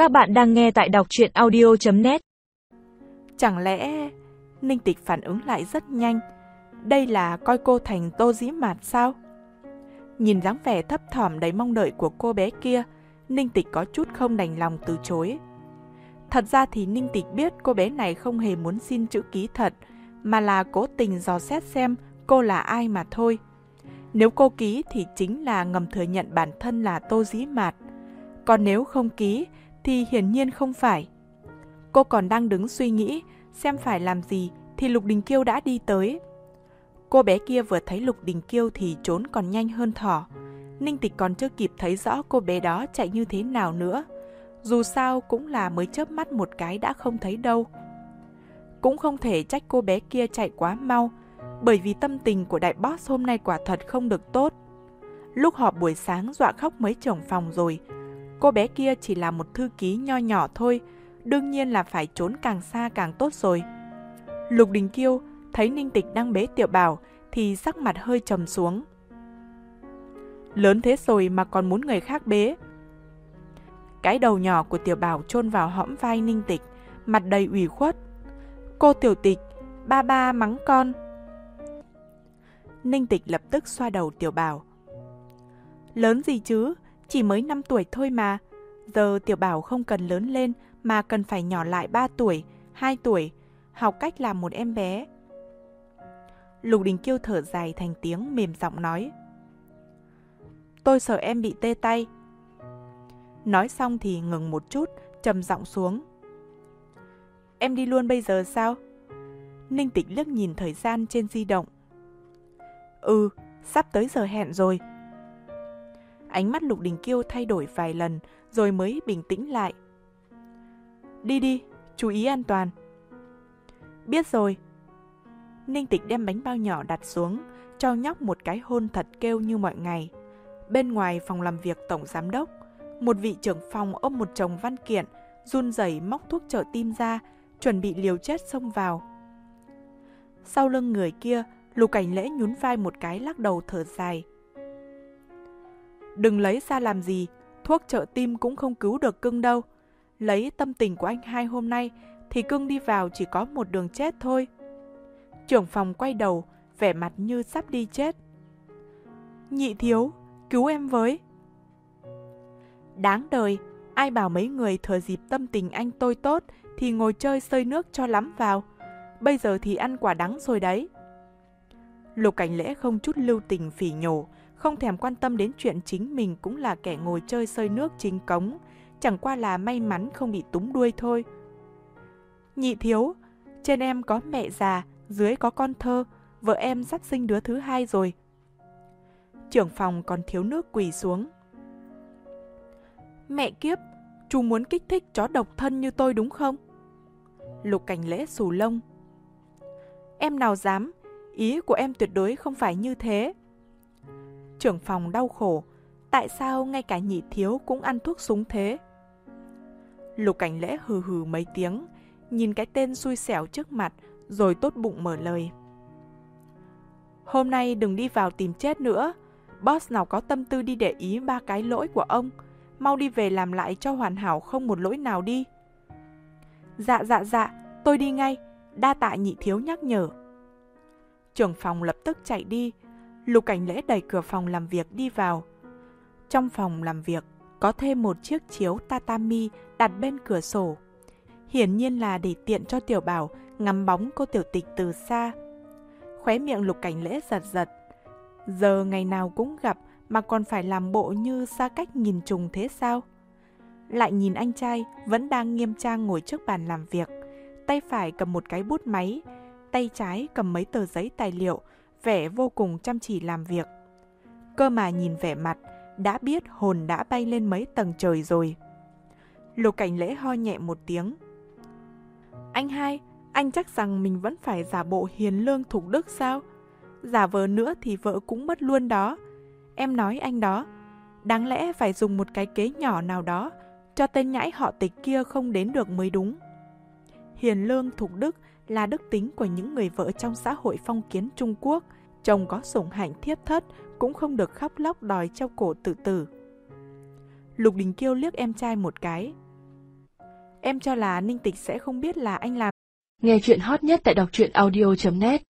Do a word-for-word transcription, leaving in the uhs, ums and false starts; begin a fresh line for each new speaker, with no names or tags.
Các bạn đang nghe tại đọc truyện audio chấm net.
Chẳng lẽ... Ninh Tịch phản ứng lại rất nhanh. Đây là coi cô thành Tô Dĩ Mạt sao? Nhìn dáng vẻ thấp thỏm đầy mong đợi của cô bé kia, Ninh Tịch có chút không đành lòng từ chối. Thật ra thì Ninh Tịch biết cô bé này không hề muốn xin chữ ký thật, mà là cố tình dò xét xem cô là ai mà thôi. Nếu cô ký thì chính là ngầm thừa nhận bản thân là Tô Dĩ Mạt. Còn nếu không ký thì hiển nhiên không phải. Cô còn đang đứng suy nghĩ xem phải làm gì thì Lục Đình Kiêu đã đi tới. Cô bé kia vừa thấy Lục Đình Kiêu thì trốn còn nhanh hơn thỏ. Ninh Tịch còn chưa kịp thấy rõ cô bé đó chạy như thế nào nữa. Dù sao cũng là mới chớp mắt một cái đã không thấy đâu. Cũng không thể trách cô bé kia chạy quá mau, bởi vì tâm tình của đại boss hôm nay quả thật không được tốt. Lúc họp buổi sáng dọa khóc mấy trưởng phòng rồi. Cô bé kia chỉ là một thư ký nho nhỏ thôi, đương nhiên là phải trốn càng xa càng tốt rồi. Lục Đình Kiêu thấy Ninh Tịch đang bế Tiểu Bảo thì sắc mặt hơi trầm xuống. Lớn thế rồi mà còn muốn người khác bế. Cái đầu nhỏ của Tiểu Bảo chôn vào hõm vai Ninh Tịch, mặt đầy ủy khuất. Cô Tiểu Tịch, ba ba mắng con. Ninh Tịch lập tức xoa đầu Tiểu Bảo. Lớn gì chứ, chỉ mới năm tuổi thôi mà. Giờ Tiểu Bảo không cần lớn lên mà cần phải nhỏ lại ba tuổi, hai tuổi, học cách làm một em bé. Lục Đình Kiêu thở dài thành tiếng mềm giọng nói. Tôi sợ em bị tê tay. Nói xong thì ngừng một chút, trầm giọng xuống. Em đi luôn bây giờ sao? Ninh Tịch liếc nhìn thời gian trên di động. Ừ, sắp tới giờ hẹn rồi. Ánh mắt Lục Đình Kiêu thay đổi vài lần rồi mới bình tĩnh lại. Đi đi, chú ý an toàn. Biết rồi. Ninh Tịch đem bánh bao nhỏ đặt xuống, cho nhóc một cái hôn thật kêu như mọi ngày. Bên ngoài phòng làm việc tổng giám đốc, một vị trưởng phòng ôm một chồng văn kiện, run rẩy móc thuốc trợ tim ra, chuẩn bị liều chết xông vào. Sau lưng người kia, Lục Cảnh Lễ nhún vai một cái lắc đầu thở dài. Đừng lấy ra làm gì, thuốc trợ tim cũng không cứu được cưng đâu. Lấy tâm tình của anh hai hôm nay thì cưng đi vào chỉ có một đường chết thôi. Trưởng phòng quay đầu, vẻ mặt như sắp đi chết. Nhị thiếu, cứu em với. Đáng đời, ai bảo mấy người thừa dịp tâm tình anh tôi tốt thì ngồi chơi xơi nước cho lắm vào. Bây giờ thì ăn quả đắng rồi đấy. Lục Cảnh Lễ không chút lưu tình phỉ nhổ, không thèm quan tâm đến chuyện chính mình cũng là kẻ ngồi chơi xơi nước chính cống, chẳng qua là may mắn không bị túm đuôi thôi. Nhị thiếu, trên em có mẹ già, dưới có con thơ, vợ em sắp sinh đứa thứ hai rồi. Trưởng phòng còn thiếu nước quỳ xuống. Mẹ kiếp, chú muốn kích thích chó độc thân như tôi đúng không? Lục Cảnh Lễ xù lông. Em nào dám, ý của em tuyệt đối không phải như thế. Trưởng phòng đau khổ, tại sao ngay cả nhị thiếu cũng ăn thuốc súng thế? Lục Cảnh Lễ hừ hừ mấy tiếng, nhìn cái tên xui xẻo trước mặt, rồi tốt bụng mở lời. Hôm nay đừng đi vào tìm chết nữa, boss nào có tâm tư đi để ý ba cái lỗi của ông, mau đi về làm lại cho hoàn hảo không một lỗi nào đi. Dạ dạ dạ, tôi đi ngay, đa tạ nhị thiếu nhắc nhở. Trưởng phòng lập tức chạy đi. Lục Cảnh Lễ đẩy cửa phòng làm việc đi vào. Trong phòng làm việc có thêm một chiếc chiếu tatami đặt bên cửa sổ. Hiển nhiên là để tiện cho Tiểu Bảo ngắm bóng cô Tiểu Tịch từ xa. Khóe miệng Lục Cảnh Lễ giật giật. Giờ ngày nào cũng gặp mà còn phải làm bộ như xa cách nghìn trùng thế sao? Lại nhìn anh trai vẫn đang nghiêm trang ngồi trước bàn làm việc, tay phải cầm một cái bút máy, tay trái cầm mấy tờ giấy tài liệu, vẻ vô cùng chăm chỉ làm việc. Cơ mà nhìn vẻ mặt, đã biết hồn đã bay lên mấy tầng trời rồi. Lục Cảnh Lễ ho nhẹ một tiếng. Anh hai, anh chắc rằng mình vẫn phải giả bộ hiền lương thục đức sao? Giả vờ nữa thì vợ cũng mất luôn đó. Em nói anh đó, đáng lẽ phải dùng một cái kế nhỏ nào đó cho tên nhãi họ Tịch kia không đến được mới đúng. Hiền lương thục đức là đức tính của những người vợ trong xã hội phong kiến Trung Quốc. Chồng có sủng hạnh thiếp thất cũng không được khóc lóc đòi treo cổ tự tử. Lục Đình Kiêu liếc em trai một cái. Em cho là Ninh Tịch sẽ không biết là anh làm.
Nghe chuyện hot nhất tại đọc truyện audio chấm net